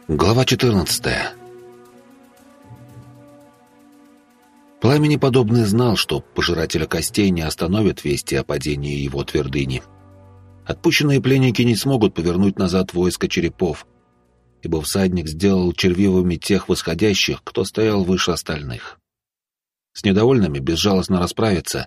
Глава 14. Пламенеподобный знал, что пожирателя костей не остановит вести о падении его твердыни. Отпущенные пленники не смогут повернуть назад войско черепов, ибо всадник сделал червивыми тех восходящих, кто стоял выше остальных. С недовольными безжалостно расправиться,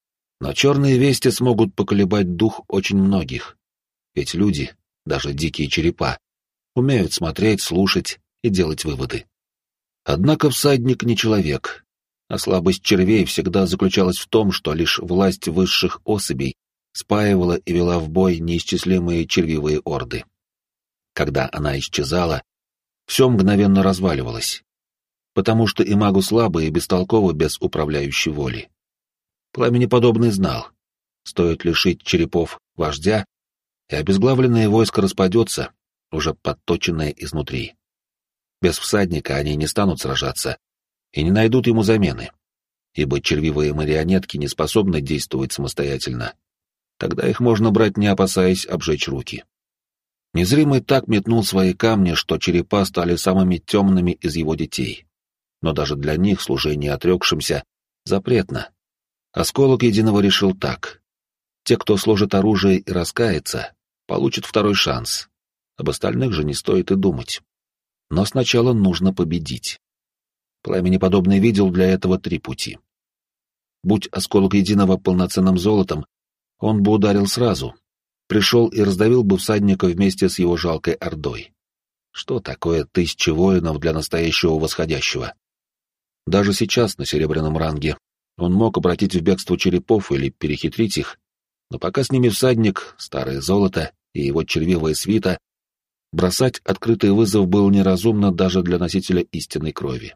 но черные вести смогут поколебать дух очень многих, ведь люди, даже дикие черепа, умеют смотреть, слушать и делать выводы. Однако всадник не человек, а слабость червей всегда заключалась в том, что лишь власть высших особей спаивала и вела в бой неисчислимые червивые орды. Когда она исчезала, все мгновенно разваливалось, потому что и магу слабо и бестолково без управляющей воли. Пламенеподобный знал, стоит лишить черепов вождя, и обезглавленное войско распадется, уже подточенное изнутри. Без всадника они не станут сражаться и не найдут ему замены, ибо червивые марионетки не способны действовать самостоятельно. Тогда их можно брать, не опасаясь обжечь руки. Незримый так метнул свои камни, что черепа стали самыми темными из его детей. Но даже для них служение отрекшимся запретно. Осколок Единого решил так. Те, кто сложит оружие и раскается, получат второй шанс. Об остальных же не стоит и думать. Но сначала нужно победить. Пламенеподобный видел для этого 3 пути. Будь осколок Единого полноценным золотом, он бы ударил сразу, пришел и раздавил бы всадника вместе с его жалкой ордой. Что такое 1000 воинов для настоящего восходящего? Даже сейчас, на серебряном ранге, он мог обратить в бегство черепов или перехитрить их, но пока с ними всадник, старое золото и его червивая свита, бросать открытый вызов было неразумно даже для носителя истинной крови.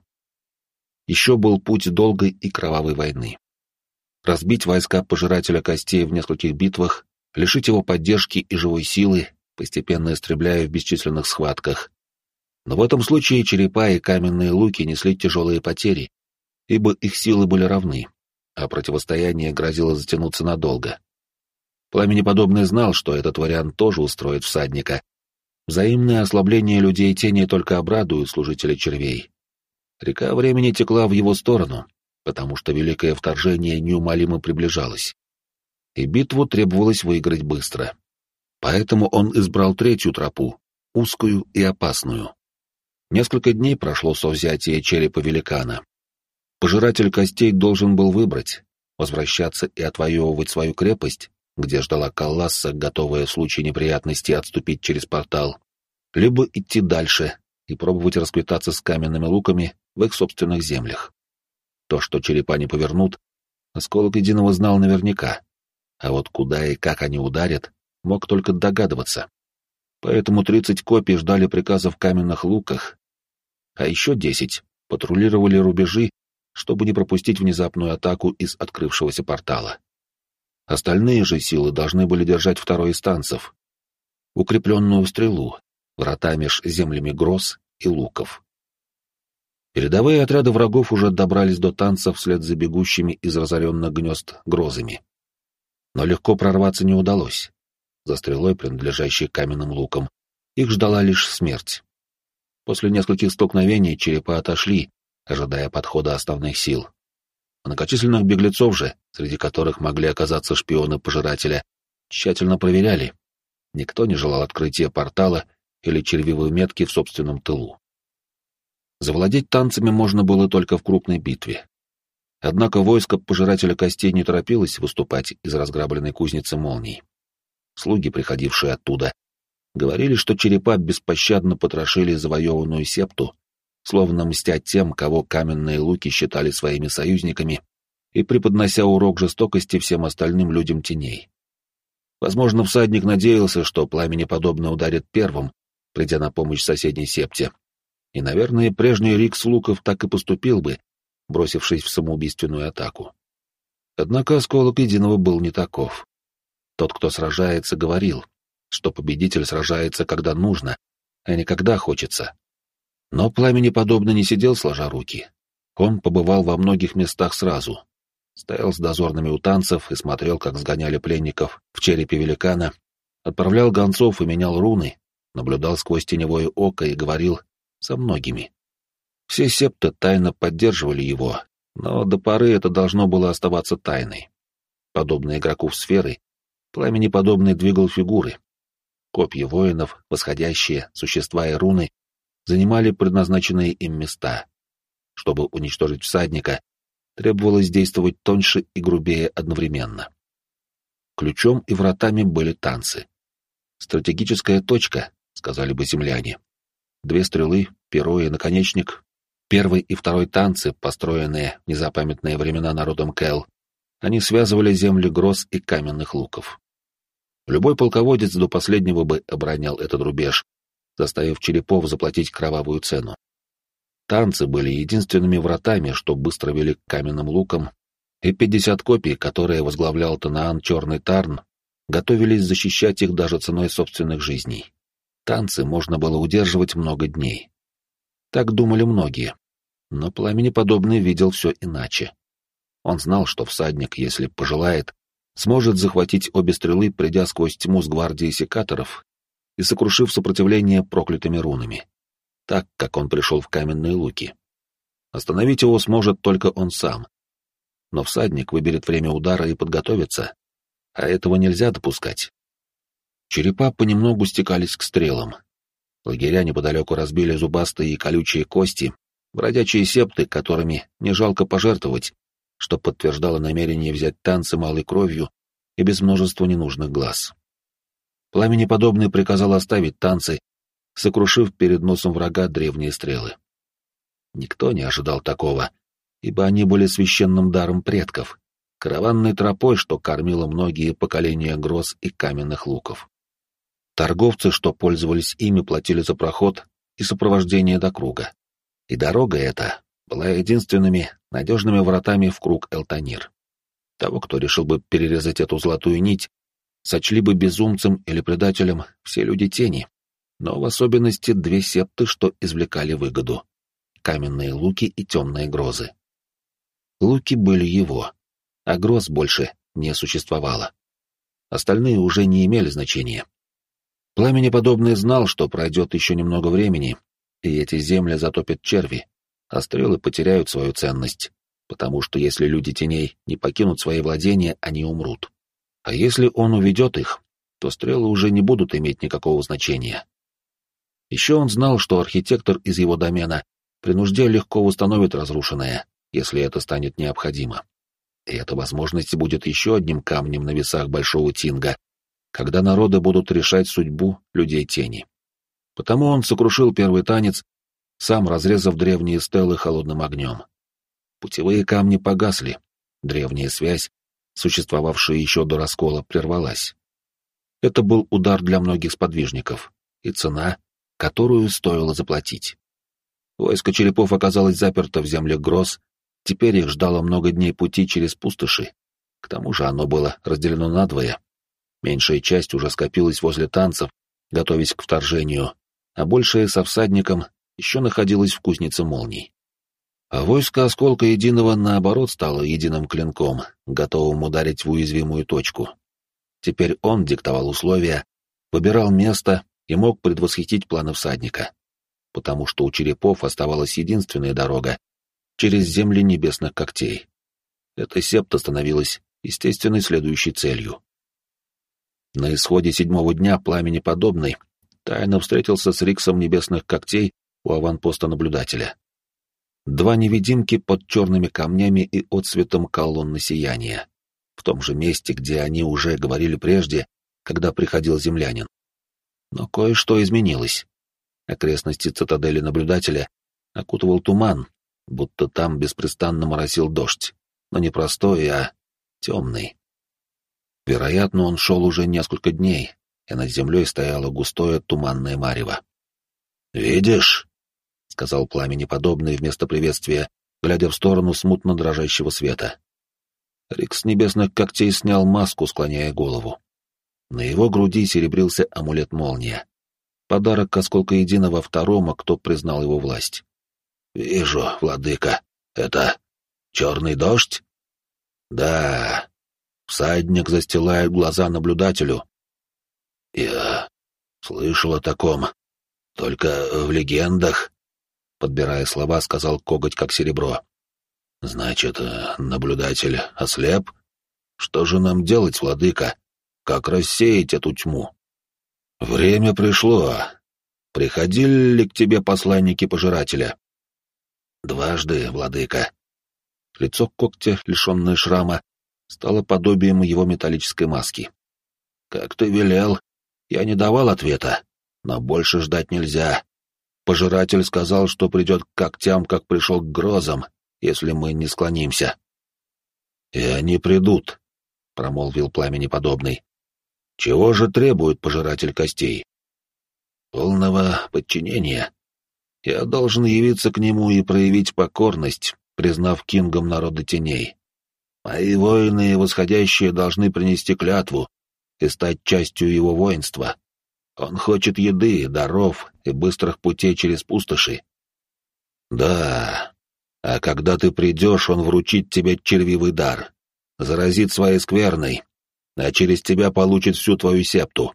Еще был путь долгой и кровавой войны. Разбить войска пожирателя костей в нескольких битвах, лишить его поддержки и живой силы, постепенно истребляя в бесчисленных схватках. Но в этом случае черепа и каменные луки несли тяжелые потери, ибо их силы были равны, а противостояние грозило затянуться надолго. Пламенеподобный знал, что этот вариант тоже устроит всадника. Взаимное ослабление людей тени только обрадует служителей червей. Река времени текла в его сторону, потому что великое вторжение неумолимо приближалось. И битву требовалось выиграть быстро. Поэтому он избрал 3-ю тропу, узкую и опасную. Несколько дней прошло со взятия черепа великана. Пожиратель костей должен был выбрать, возвращаться и отвоевывать свою крепость, где ждала Калласса, готовая в случае неприятностей отступить через портал, либо идти дальше и пробовать расквитаться с каменными луками в их собственных землях. То, что черепа не повернут, осколок Единого знал наверняка, а вот куда и как они ударят, мог только догадываться. Поэтому 30 копий ждали приказа в каменных луках, а еще 10 патрулировали рубежи, чтобы не пропустить внезапную атаку из открывшегося портала. Остальные же силы должны были держать 2-й из танцев, укрепленную стрелу, врата меж землями гроз и луков. Передовые отряды врагов уже добрались до танцев вслед за бегущими из разоренных гнезд грозами. Но легко прорваться не удалось. За стрелой, принадлежащей каменным лукам, их ждала лишь смерть. После нескольких столкновений черепа отошли, ожидая подхода основных сил. Многочисленных беглецов же, среди которых могли оказаться шпионы пожирателя, тщательно проверяли. Никто не желал открытия портала или червивой метки в собственном тылу. Завладеть танцами можно было только в крупной битве. Однако войско пожирателя костей не торопилось выступать из разграбленной кузницы молний. Слуги, приходившие оттуда, говорили, что черепа беспощадно потрошили завоеванную септу, словно мстя тем, кого каменные луки считали своими союзниками, и преподнося урок жестокости всем остальным людям теней. Возможно, всадник надеялся, что пламенеподобно ударит первым, придя на помощь соседней септе. И, наверное, прежний Рикс Луков так и поступил бы, бросившись в самоубийственную атаку. Однако осколок Единого был не таков. Тот, кто сражается, говорил, что победитель сражается, когда нужно, а не когда хочется. Но пламенеподобно не сидел сложа руки. Он побывал во многих местах сразу. Стоял с дозорными у танцев и смотрел, как сгоняли пленников в черепе великана, отправлял гонцов и менял руны, наблюдал сквозь теневое око и говорил, со многими. Все септы тайно поддерживали его, но до поры это должно было оставаться тайной. Подобно игроку в сферы, пламенеподобный двигал фигуры. Копья воинов, восходящие, существа и руны занимали предназначенные им места. Чтобы уничтожить всадника, требовалось действовать тоньше и грубее одновременно. Ключом и вратами были танцы. «Стратегическая точка», — сказали бы земляне. 2 стрелы, перо и наконечник. Первый и второй танцы, построенные в незапамятные времена народом Кэл, они связывали земли гроз и каменных луков. Любой полководец до последнего бы оборонял этот рубеж, заставив черепов заплатить кровавую цену. Танцы были единственными вратами, что быстро вели к каменным лукам, и 50 копий, которые возглавлял Танаан Черный Тарн, готовились защищать их даже ценой собственных жизней. Танцы можно было удерживать много дней. Так думали многие, но пламенеподобный видел все иначе. Он знал, что всадник, если пожелает, сможет захватить обе стрелы, придя сквозь тьму с гвардией секаторов и сокрушив сопротивление проклятыми рунами, так, как он пришел в каменные луки. Остановить его сможет только он сам. Но всадник выберет время удара и подготовится, а этого нельзя допускать. Черепа понемногу стекались к стрелам. Лагеря неподалеку разбили зубастые и колючие кости, бродячие септы, которыми не жалко пожертвовать, что подтверждало намерение взять танцы малой кровью и без множества ненужных глаз. Пламенеподобный приказал оставить танцы, сокрушив перед носом врага древние стрелы. Никто не ожидал такого, ибо они были священным даром предков, караванной тропой, что кормило многие поколения гроз и каменных луков. Торговцы, что пользовались ими, платили за проход и сопровождение до круга. И дорога эта была единственными надежными вратами в круг Элтанир. Того, кто решил бы перерезать эту золотую нить, сочли бы безумцем или предателем все люди тени, но в особенности 2 септы, что извлекали выгоду — каменные луки и темные грозы. Луки были его, а гроз больше не существовало. Остальные уже не имели значения. Пламенеподобный знал, что пройдет еще немного времени, и эти земли затопят черви, а стрелы потеряют свою ценность, потому что если люди теней не покинут свои владения, они умрут. А если он уведет их, то стрелы уже не будут иметь никакого значения. Еще он знал, что архитектор из его домена при нужде легко восстановит разрушенное, если это станет необходимо. И эта возможность будет еще одним камнем на весах Большого Тинга, когда народы будут решать судьбу людей тени. Потому он сокрушил первый танец, сам разрезав древние стелы холодным огнем. Путевые камни погасли, древняя связь, существовавшая еще до раскола, прервалась. Это был удар для многих сподвижников, и цена, которую стоило заплатить. Войско черепов оказалось заперто в землях гроз, теперь их ждало много дней пути через пустоши. К тому же оно было разделено надвое. Меньшая часть уже скопилась возле танцев, готовясь к вторжению, а большая со всадником еще находилась в кузнице молний. А войско Осколка Единого, наоборот, стало единым клинком, готовым ударить в уязвимую точку. Теперь он диктовал условия, выбирал место и мог предвосхитить планы всадника, потому что у черепов оставалась единственная дорога через земли небесных когтей. Эта септа становилась естественной следующей целью. На исходе 7-го дня пламенеподобный тайно встретился с Риксом небесных когтей у аванпоста наблюдателя. 2 невидимки под черными камнями и отсветом колонны сияния, в том же месте, где они уже говорили прежде, когда приходил землянин. Но кое-что изменилось. Окрестности цитадели наблюдателя окутывал туман, будто там беспрестанно моросил дождь, но не простой, а темный. Вероятно, он шел уже несколько дней, и над землей стояло густое туманное марево. «Видишь?» — сказал пламенеподобный вместо приветствия, глядя в сторону смутно дрожащего света. Рикс небесных когтей снял маску, склоняя голову. На его груди серебрился амулет-молния. Подарок Осколка Единого второму, кто признал его власть. «Вижу, владыка. Это черный дождь?» «Да. Всадник застилает глаза наблюдателю». «Я слышал о таком. Только в легендах. — подбирая слова, сказал коготь как серебро. «Значит, наблюдатель ослеп? Что же нам делать, владыка? Как рассеять эту тьму?» «Время пришло. Приходили ли к тебе посланники пожирателя?» «Дважды, владыка». Лицо когтя, лишенное шрама, стало подобием его металлической маски. «Как ты велел, я не давал ответа, но больше ждать нельзя. Пожиратель сказал, что придет к когтям, как пришел к грозам, если мы не склонимся». «И они придут», — промолвил пламенеподобный. «Чего же требует пожиратель костей?» «Полного подчинения. Я должен явиться к нему и проявить покорность, признав кингом народа теней. Мои воины и восходящие должны принести клятву и стать частью его воинства. Он хочет еды, даров и быстрых путей через пустоши». «Да, а когда ты придешь, он вручит тебе червивый дар, заразит своей скверной, а через тебя получит всю твою септу».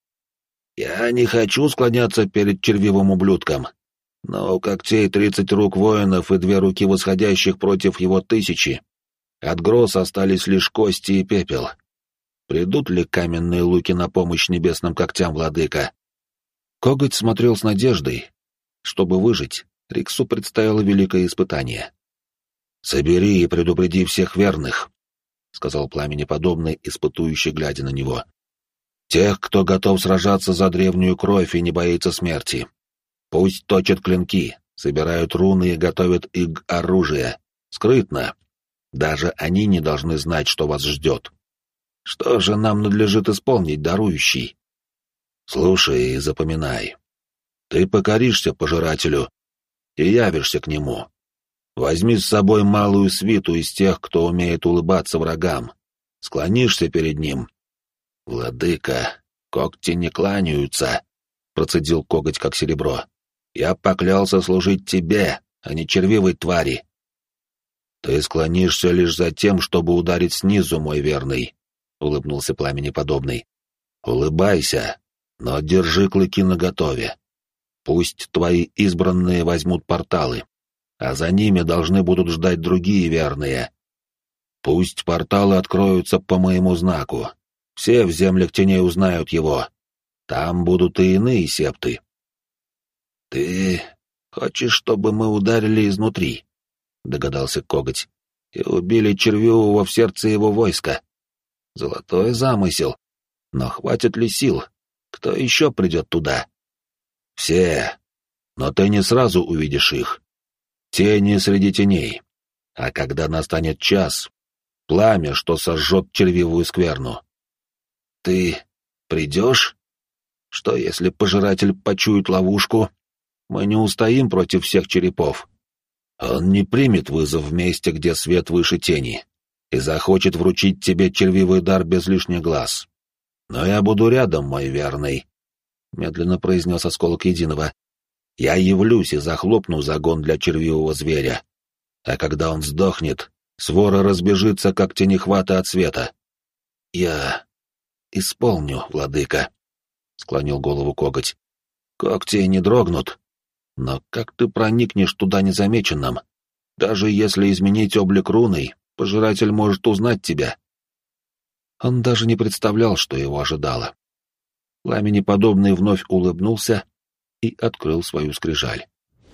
«Я не хочу склоняться перед червивым ублюдком, но у когтей 30 рук воинов и 2 руки восходящих против его 1000. От гроз остались лишь кости и пепел. Придут ли каменные луки на помощь небесным когтям, владыка?» Коготь смотрел с надеждой. Чтобы выжить, Риксу предстояло великое испытание. «Собери и предупреди всех верных», — сказал пламенеподобный, испытующий, глядя на него. «Тех, кто готов сражаться за древнюю кровь и не боится смерти. Пусть точат клинки, собирают руны и готовят их оружие. Скрытно. Даже они не должны знать, что вас ждет. Что же нам надлежит исполнить, дарующий? Слушай и запоминай. Ты покоришься пожирателю и явишься к нему. Возьми с собой малую свиту из тех, кто умеет улыбаться врагам. Склонишься перед ним. «Владыка, когти не кланяются», — процедил коготь как серебро. «Я поклялся служить тебе, а не червивой твари». «Ты склонишься лишь за тем, чтобы ударить снизу, мой верный», — улыбнулся пламенеподобный. «Улыбайся, но держи клыки наготове. Пусть твои избранные возьмут порталы, а за ними должны будут ждать другие верные. Пусть порталы откроются по моему знаку. Все в землях теней узнают его. Там будут и иные септы». «Ты хочешь, чтобы мы ударили изнутри?» — догадался коготь. «И убили червивого в сердце его войска. Золотой замысел. Но хватит ли сил? Кто еще придет туда?» «Все. Но ты не сразу увидишь их. Тени среди теней. А когда настанет час, пламя, что сожжет червивую скверну». «Ты придешь? Что, если пожиратель почует ловушку? Мы не устоим против всех черепов. Он не примет вызов в месте, где свет выше тени, и захочет вручить тебе червивый дар без лишних глаз. Но я буду рядом, мой верный», — медленно произнес осколок единого. «Я явлюсь и захлопну загон для червивого зверя. А когда он сдохнет, свора разбежится, как тенехвата от света». «Я исполню, владыка», — склонил голову коготь. «Когти не дрогнут. Но как ты проникнешь туда незамеченным? Даже если изменить облик руной, пожиратель может узнать тебя». Он даже не представлял, что его ожидало. Пламенеподобный вновь улыбнулся и открыл свою скрижаль.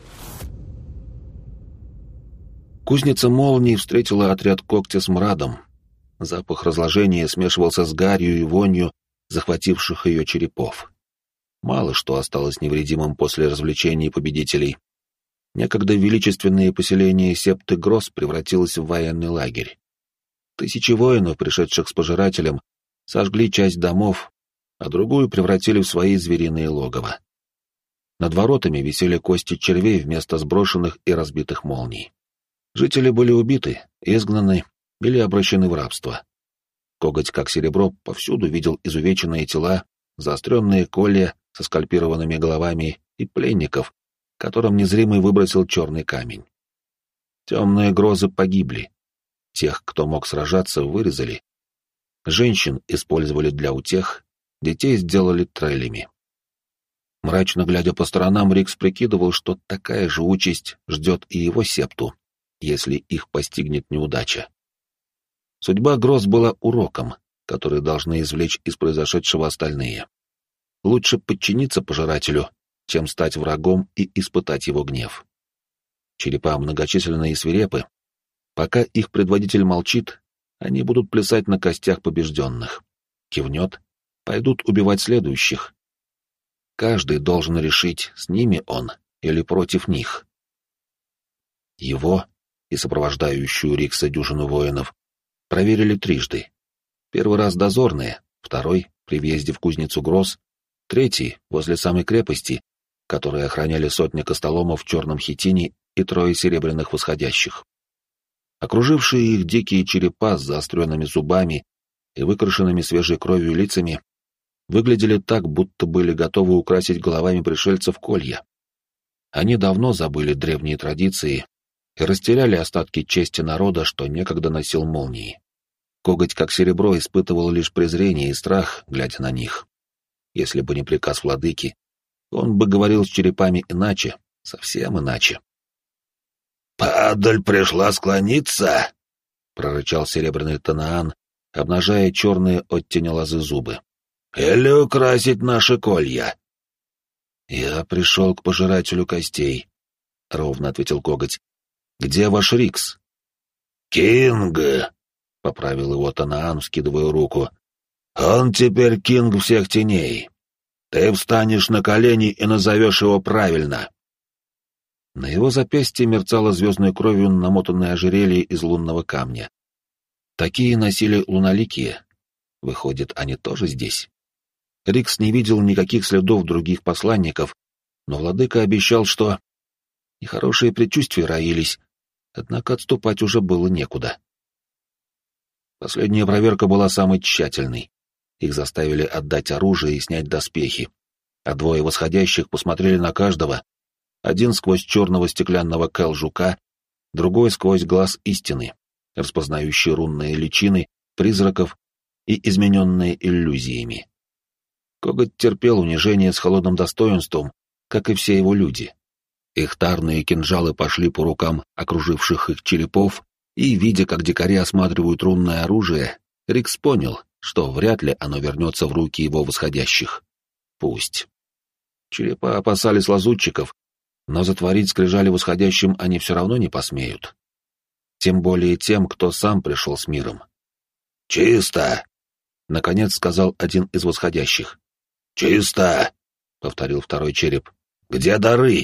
Кузница молний встретила отряд когтя с мрадом. Запах разложения смешивался с гарью и вонью захвативших ее черепов. Мало что осталось невредимым после развлечений победителей. Некогда величественное поселение септы Гроз превратилось в военный лагерь. Тысячи воинов, пришедших с пожирателем, сожгли часть домов, а другую превратили в свои звериные логово. Над воротами висели кости червей вместо сброшенных и разбитых молний. Жители были убиты, изгнаны или обращены в рабство. Коготь, как серебро, повсюду видел изувеченные тела, заостренные колья со скальпированными головами и пленников, которым незримый выбросил черный камень. Темные грозы погибли. Тех, кто мог сражаться, вырезали. Женщин использовали для утех, детей сделали трелями. Мрачно глядя по сторонам, Рикс прикидывал, что такая же участь ждет и его септу, если их постигнет неудача. Судьба гроз была уроком, который должны извлечь из произошедшего остальные. Лучше подчиниться пожирателю, чем стать врагом и испытать его гнев. Черепа многочисленные и свирепы. Пока их предводитель молчит, они будут плясать на костях побежденных. Кивнет, пойдут убивать следующих. Каждый должен решить, с ними он или против них. Его и сопровождающую Рикса дюжину воинов проверили трижды. Первый раз дозорные, второй — при въезде в кузницу Гроз, третий — возле самой крепости, которые охраняли сотни костоломов в черном хитине и трое серебряных восходящих. Окружившие их дикие черепа с заостренными зубами и выкрашенными свежей кровью лицами выглядели так, будто были готовы украсить головами пришельцев колья. Они давно забыли древние традиции и растеряли остатки чести народа, что некогда носил молнии. Коготь, как серебро, испытывал лишь презрение и страх, глядя на них. Если бы не приказ владыки, он бы говорил с черепами иначе, совсем иначе. «Падаль пришла склониться!» — прорычал серебряный Танаан, обнажая черные от тени лозы зубы. «Или украсить наши колья?» «Я пришел к пожирателю костей», — ровно ответил Коготь. «Где ваш Рикс?» «Кинг!» — поправил его Танаан, вскидывая руку. «Он теперь кинг всех теней. Ты встанешь на колени и назовешь его правильно». На его запястье мерцало звездной кровью намотанное ожерелье из лунного камня. Такие носили луналикие. Выходит, они тоже здесь. Рикс не видел никаких следов других посланников, но владыка обещал, что... Нехорошие предчувствия роились, однако отступать уже было некуда. Последняя проверка была самой тщательной. Их заставили отдать оружие и снять доспехи, а двое восходящих посмотрели на каждого, один сквозь черного стеклянного кэл-жука, другой сквозь глаз истины, распознающий рунные личины, призраков и измененные иллюзиями. Коготь терпел унижение с холодным достоинством, как и все его люди. Их тарные кинжалы пошли по рукам окруживших их черепов, и, видя, как дикари осматривают рунное оружие, Рикс понял, что вряд ли оно вернется в руки его восходящих. Пусть. Черепа опасались лазутчиков, но затворить скрижали восходящим они все равно не посмеют. Тем более тем, кто сам пришел с миром. «Чисто!» — наконец сказал один из восходящих. «Чисто!» — повторил второй череп. «Где дары?»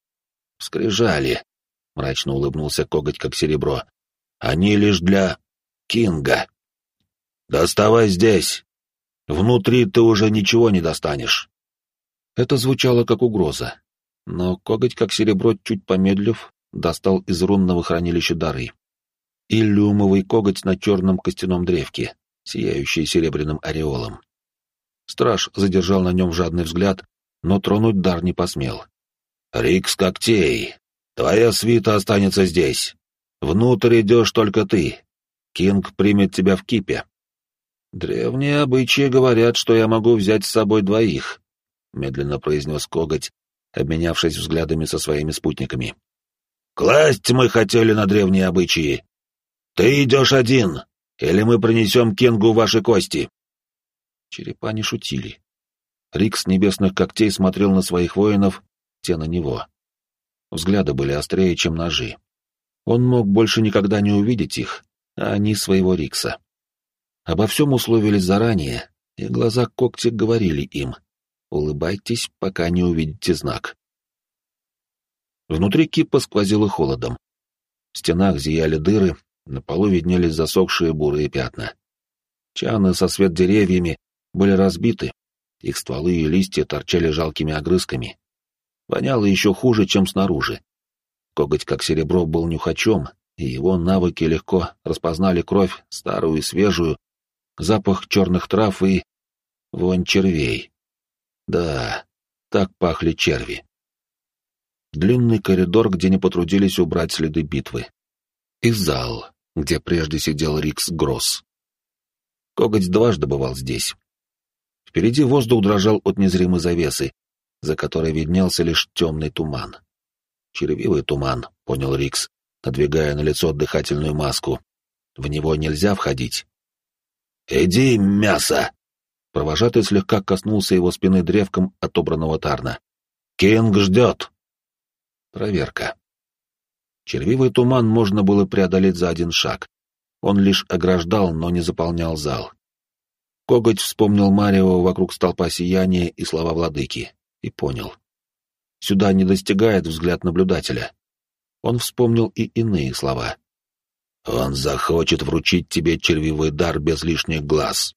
«Скрижали!» — мрачно улыбнулся Коготь, как серебро. «Они лишь для Кинга. Доставай здесь. Внутри ты уже ничего не достанешь». Это звучало как угроза, но Коготь, как серебро, чуть помедлив, достал из рунного хранилища дары. Иллюмовый коготь на черном костяном древке, сияющий серебряным ореолом. Страж задержал на нем жадный взгляд, но тронуть дар не посмел. «Рикс когтей, твоя свита останется здесь. Внутрь идешь только ты. Кинг примет тебя в кипе». «Древние обычаи говорят, что я могу взять с собой двоих», — медленно произнес коготь, обменявшись взглядами со своими спутниками. «Класть мы хотели на древние обычаи. Ты идешь один, или мы принесем Кингу ваши кости». Черепа не шутили. Рикс небесных когтей смотрел на своих воинов, те на него. Взгляды были острее, чем ножи. Он мог больше никогда не увидеть их, а они своего Рикса. Обо всем условились заранее, и глаза когти говорили им: улыбайтесь, пока не увидите знак. Внутри кипа сквозило холодом. В стенах зияли дыры, на полу виднелись засохшие бурые пятна. Чаны со свет деревьями были разбиты, их стволы и листья торчали жалкими огрызками. Воняло еще хуже, чем снаружи. Коготь, как серебро, был нюхачом, и его навыки легко распознали кровь, старую и свежую, запах черных трав и... вонь червей. Да, так пахли черви. Длинный коридор, где не потрудились убрать следы битвы. И зал, где прежде сидел Рикс Гросс. Коготь дважды бывал здесь. Впереди воздух дрожал от незримой завесы, за которой виднелся лишь темный туман. Червивый туман, понял Рикс, надвигая на лицо дыхательную маску. В него нельзя входить. «Иди, мясо!» Провожатый слегка коснулся его спины древком отобранного тарна. «Кинг ждет!» Проверка. Червивый туман можно было преодолеть за один шаг. Он лишь ограждал, но не заполнял зал. Коготь вспомнил Марио вокруг столпа сияния и слова владыки, и понял. Сюда не достигает взгляд наблюдателя. Он вспомнил и иные слова. «Он захочет вручить тебе червивый дар без лишних глаз».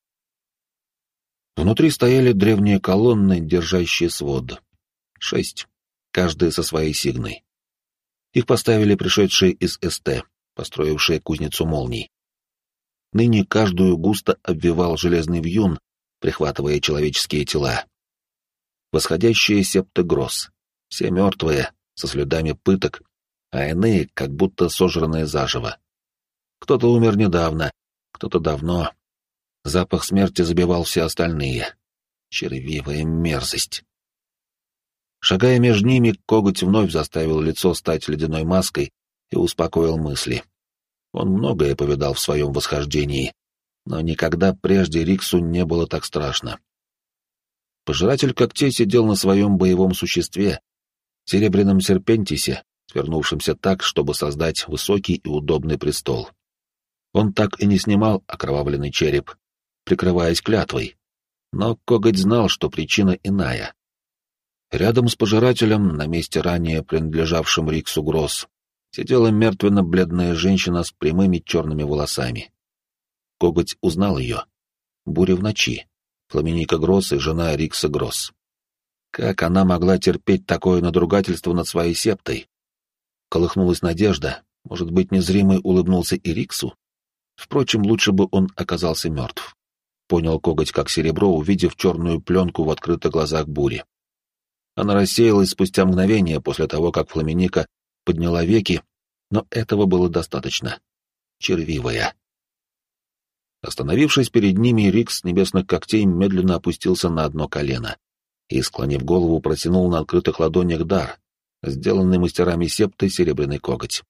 Внутри стояли древние колонны, держащие свод. 6, каждая со своей сигной. Их поставили пришедшие из СТ, построившие кузницу молний. Ныне каждую густо обвивал железный вьюн, прихватывая человеческие тела. Восходящие септы гроз, все мертвые, со следами пыток, а иные как будто сожранные заживо. Кто-то умер недавно, кто-то давно. Запах смерти забивал все остальные. Червивая мерзость. Шагая между ними, коготь вновь заставил лицо стать ледяной маской и успокоил мысли. Он многое повидал в своем восхождении, но никогда прежде Риксу не было так страшно. Пожиратель когтей сидел на своем боевом существе, серебряном серпентисе, свернувшемся так, чтобы создать высокий и удобный престол. Он так и не снимал окровавленный череп, прикрываясь клятвой, но коготь знал, что причина иная. Рядом с пожирателем, на месте ранее принадлежавшим Риксу Гросс, сидела мертвенно-бледная женщина с прямыми черными волосами. Коготь узнал ее. Буря в ночи. Фламиника Гросс и жена Рикса Гросс. Как она могла терпеть такое надругательство над своей септой? Колыхнулась надежда, может быть, незримый улыбнулся и Риксу? Впрочем, лучше бы он оказался мертв. Понял коготь как серебро, увидев черную пленку в открытых глазах бури. Она рассеялась спустя мгновение после того, как Фламиника подняла веки, но этого было достаточно. Червивая. Остановившись перед ними, Рикс с небесных когтей медленно опустился на одно колено и, склонив голову, протянул на открытых ладонях дар, сделанный мастерами септы серебряный коготь.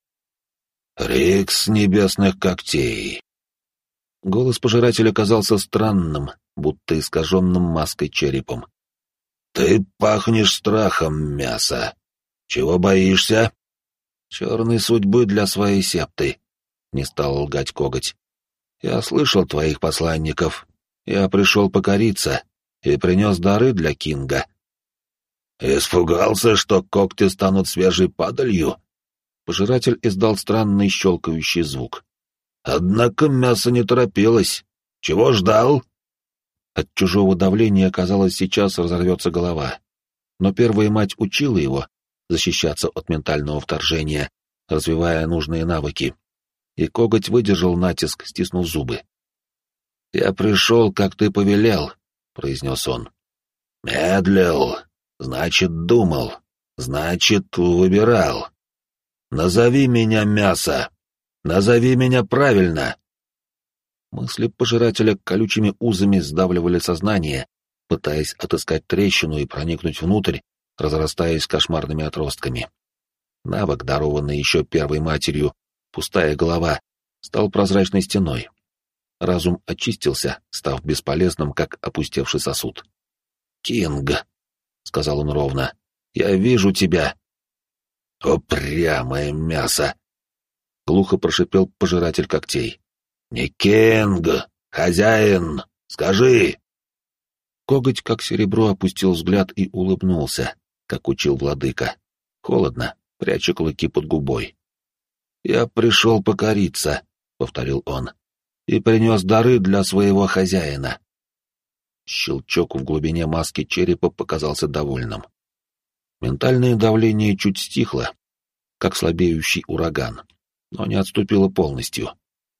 «Рикс небесных когтей». Голос пожирателя казался странным, будто искаженным маской черепом. «Ты пахнешь страхом, мясо. Чего боишься?» «Черной судьбы для своей септы», — не стал лгать коготь. «Я слышал твоих посланников. Я пришел покориться и принес дары для Кинга». «Испугался, что когти станут свежей падалью?» Пожиратель издал странный щелкающий звук. «Однако мясо не торопилось. Чего ждал?» От чужого давления, казалось, сейчас разорвется голова. Но первая мать учила его защищаться от ментального вторжения, развивая нужные навыки. И коготь выдержал натиск, стиснув зубы. «Я пришел, как ты повелел», — произнес он. «Медлил, значит, думал, значит, выбирал. Назови меня, мясо. Назови меня правильно». Мысли пожирателя колючими узами сдавливали сознание, пытаясь отыскать трещину и проникнуть внутрь, разрастаясь кошмарными отростками. Навык, дарованный еще первой матерью, пустая голова, стал прозрачной стеной. Разум очистился, став бесполезным, как опустевший сосуд. «Кинг», — сказал он ровно, — «я вижу тебя». «Упрямое мясо!» — глухо прошипел пожиратель когтей. «Не Кинг, хозяин, скажи!» Коготь, как серебро, опустил взгляд и улыбнулся, как учил владыка. Холодно, пряча клыки под губой. «Я пришел покориться», — повторил он, — «и принес дары для своего хозяина». Щелчок в глубине маски черепа показался довольным. Ментальное давление чуть стихло, как слабеющий ураган, но не отступило полностью.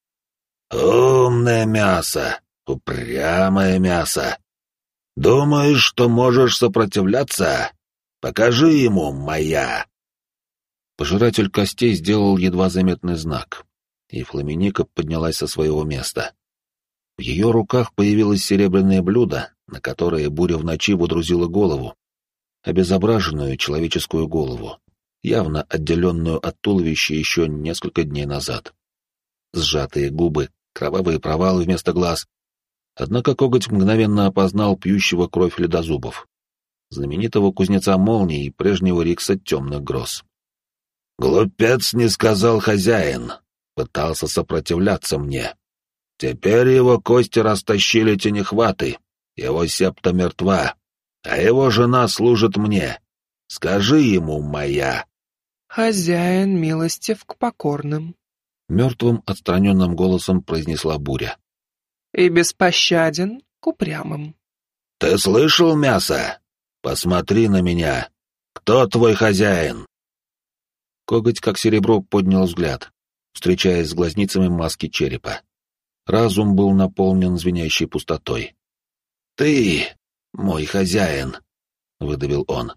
«Умное мясо, упрямое мясо. Думаешь, что можешь сопротивляться? Покажи ему, моя!» Пожиратель костей сделал едва заметный знак, и Фламиника поднялась со своего места. В ее руках появилось серебряное блюдо, на которое буря в ночи водрузила голову, обезображенную человеческую голову, явно отделенную от туловища еще несколько дней назад. Сжатые губы, кровавые провалы вместо глаз. Однако коготь мгновенно опознал пьющего кровь ледозубов, знаменитого кузнеца молний и прежнего Рикса темных гроз. «Глупец не сказал хозяин, пытался сопротивляться мне. Теперь его кости растащили тенехваты, его септа мертва, а его жена служит мне. Скажи ему, моя...» «Хозяин милостив к покорным», — мертвым отстраненным голосом произнесла Буря. «И беспощаден к упрямым». «Ты слышал, мясо? Посмотри на меня. Кто твой хозяин?» Коготь, как серебро, поднял взгляд, встречаясь с глазницами маски черепа. Разум был наполнен звенящей пустотой. «Ты, мой хозяин», — выдавил он.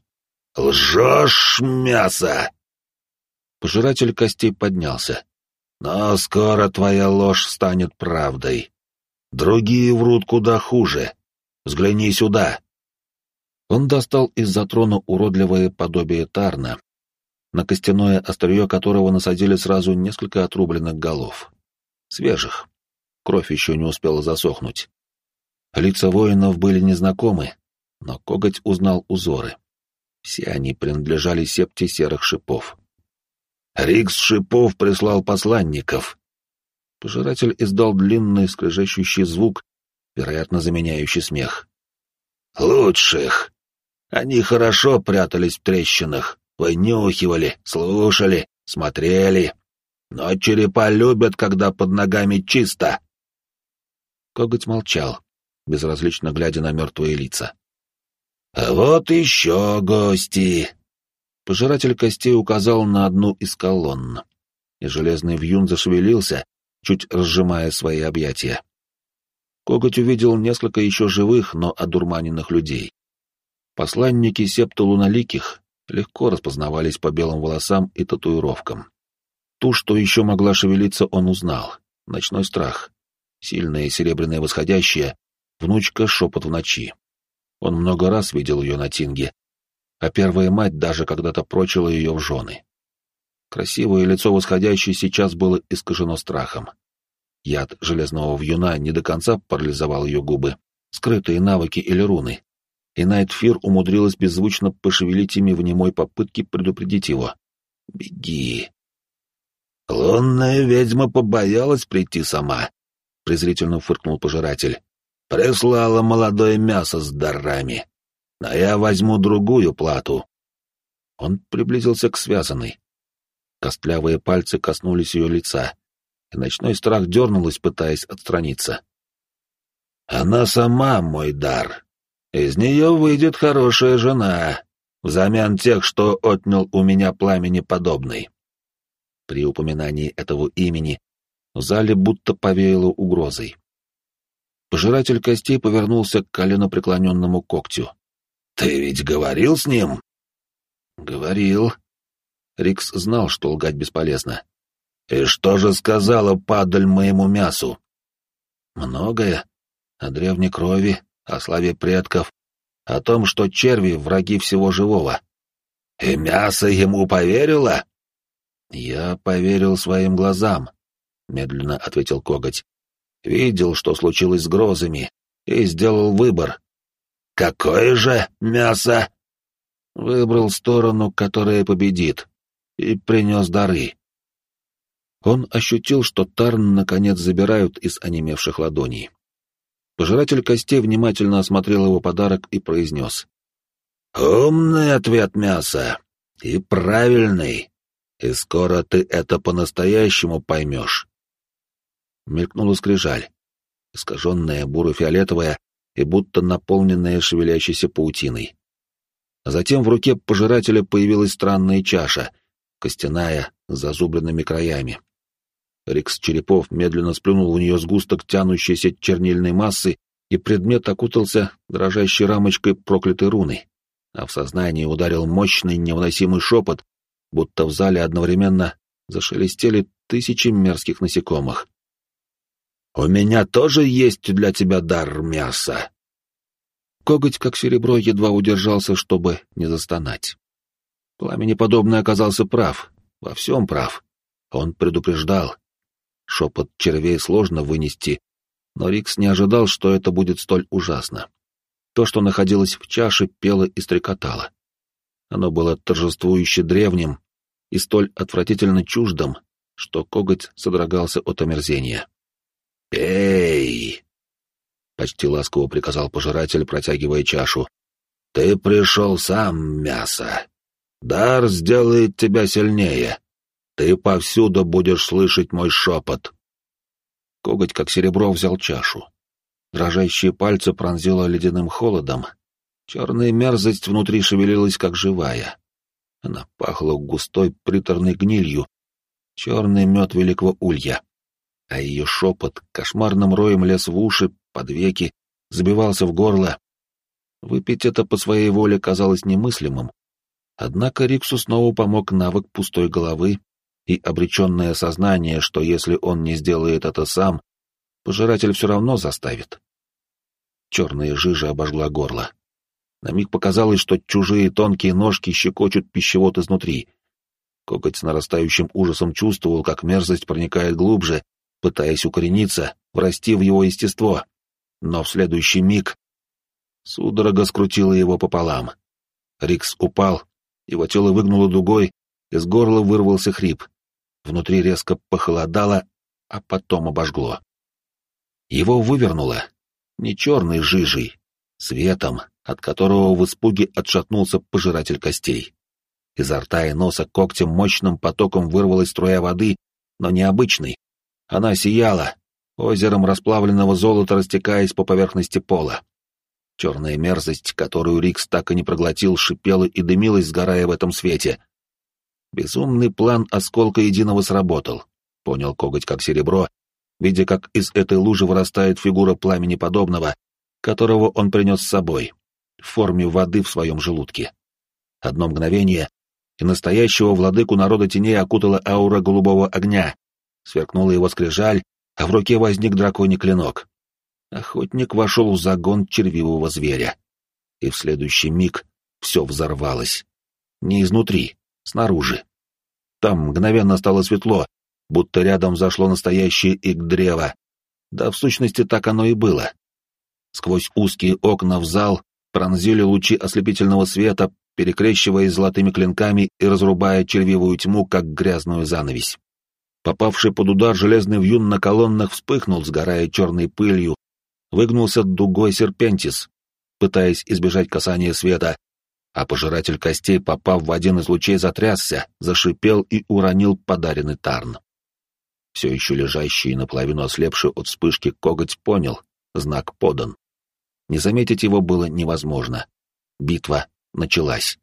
«Лжешь, мясо!» Пожиратель костей поднялся. «Но скоро твоя ложь станет правдой. Другие врут куда хуже. Взгляни сюда». Он достал из-за трона уродливое подобие тарна, на костяное острие которого насадили сразу несколько отрубленных голов. Свежих. Кровь еще не успела засохнуть. Лица воинов были незнакомы, но коготь узнал узоры. Все они принадлежали септе серых шипов. «Рикс Шипов прислал посланников». Пожиратель издал длинный скрежещущий звук, вероятно, заменяющий смех. «Лучших. Они хорошо прятались в трещинах, вынюхивали, слушали, смотрели. Но черепа любят, когда под ногами чисто». Коготь молчал, безразлично глядя на мертвые лица. «А вот еще гости!» Пожиратель костей указал на одну из колонн, и железный вьюн зашевелился, чуть разжимая свои объятия. Коготь увидел несколько еще живых, но одурманенных людей. Посланники септы луналиких легко распознавались по белым волосам и татуировкам. Ту, что еще могла шевелиться, он узнал. Ночной страх. Сильное серебряное восходящее, внучка шепот в ночи. Он много раз видел ее на Тинге, а первая мать даже когда-то прочила ее в жены. Красивое лицо восходящей сейчас было искажено страхом. Яд железного вьюна не до конца парализовал ее губы, скрытые навыки или руны, и Найтфир умудрилась беззвучно пошевелить ими в немой попытке предупредить его. «Беги!» «Лунная ведьма побоялась прийти сама», — презрительно фыркнул пожиратель. «Прислала молодое мясо с дарами. Но я возьму другую плату». Он приблизился к связанной. Костлявые пальцы коснулись ее лица, и ночной страх дернулась, пытаясь отстраниться. «Она сама мой дар. Из нее выйдет хорошая жена, взамен тех, что отнял у меня пламени подобный». При упоминании этого имени в зале будто повеяло угрозой. Пожиратель костей повернулся к коленопреклоненному когтю. «Ты ведь говорил с ним?» «Говорил». Рикс знал, что лгать бесполезно. «И что же сказала падаль моему мясу?» «Многое. О древней крови, о славе предков, о том, что черви — враги всего живого». «И мясо ему поверило?» «Я поверил своим глазам», — медленно ответил коготь. «Видел, что случилось с грозами, и сделал выбор». «Какое же мясо?» «Выбрал сторону, которая победит, и принес дары». Он ощутил, что Тарн наконец забирают из онемевших ладоней. Пожиратель костей внимательно осмотрел его подарок и произнес. «Умный ответ мяса, и правильный. И скоро ты это по-настоящему поймешь». Мелькнула скрижаль, искаженная буро-фиолетовая и будто наполненная шевелящейся паутиной. А затем в руке пожирателя появилась странная чаша, костяная, с зазубренными краями. Рикс Черепов медленно сплюнул в нее сгусток тянущейся чернильной массы, и предмет окутался дрожащей рамочкой проклятой руны, а в сознание ударил мощный невыносимый шепот, будто в зале одновременно зашелестели тысячи мерзких насекомых. «У меня тоже есть для тебя дар мяса». Коготь, как серебро, едва удержался, чтобы не застонать. Пламенеподобный оказался прав, во всем прав. Он предупреждал. Шепот червей сложно вынести, но Рикс не ожидал, что это будет столь ужасно. То, что находилось в чаше, пело и стрекотало. Оно было торжествующе древним и столь отвратительно чуждым, что Коготь содрогался от омерзения. «Пей!» — почти ласково приказал пожиратель, протягивая чашу. «Ты пришел сам, мясо. Дар сделает тебя сильнее. Ты повсюду будешь слышать мой шепот». Коготь, как серебро, взял чашу. Дрожащие пальцы пронзило ледяным холодом. Черная мерзость внутри шевелилась, как живая. Она пахла густой приторной гнилью, черный мед великого улья. А ее шепот кошмарным роем лез в уши, под веки, забивался в горло. Выпить это по своей воле казалось немыслимым. Однако Риксу снова помог навык пустой головы и обреченное сознание, что если он не сделает это сам, пожиратель все равно заставит. Черная жижа обожгла горло. На миг показалось, что чужие тонкие ножки щекочут пищевод изнутри. Коготь с нарастающим ужасом чувствовал, как мерзость проникает глубже, пытаясь укорениться, врасти в его естество. Но в следующий миг судорога скрутила его пополам. Рикс упал, его тело выгнуло дугой, из горла вырвался хрип. Внутри резко похолодало, а потом обожгло. Его вывернуло не черной жижей, светом, от которого в испуге отшатнулся пожиратель костей. Изо рта и носа когтем мощным потоком вырвалась струя воды, но необычной. Она сияла, озером расплавленного золота растекаясь по поверхности пола. Черная мерзость, которую Рикс так и не проглотил, шипела и дымилась, сгорая в этом свете. Безумный план осколка единого сработал, понял Коготь как серебро, видя, как из этой лужи вырастает фигура пламени подобного, которого он принес с собой, в форме воды в своем желудке. Одно мгновение, и настоящего владыку народа теней окутала аура голубого огня. Сверкнула его скрижаль, а в руке возник драконий клинок. Охотник вошел в загон червивого зверя. И в следующий миг все взорвалось. Не изнутри, снаружи. Там мгновенно стало светло, будто рядом зашло настоящее ик-древо. Да, в сущности, так оно и было. Сквозь узкие окна в зал пронзили лучи ослепительного света, перекрещиваясь золотыми клинками и разрубая червивую тьму, как грязную занавесь. Попавший под удар железный вьюн на колоннах вспыхнул, сгорая черной пылью, выгнулся дугой серпентис, пытаясь избежать касания света, а пожиратель костей, попав в один из лучей, затрясся, зашипел и уронил подаренный тарн. Все еще лежащий и наполовину ослепший от вспышки Коготь понял, знак подан. Не заметить его было невозможно. Битва началась.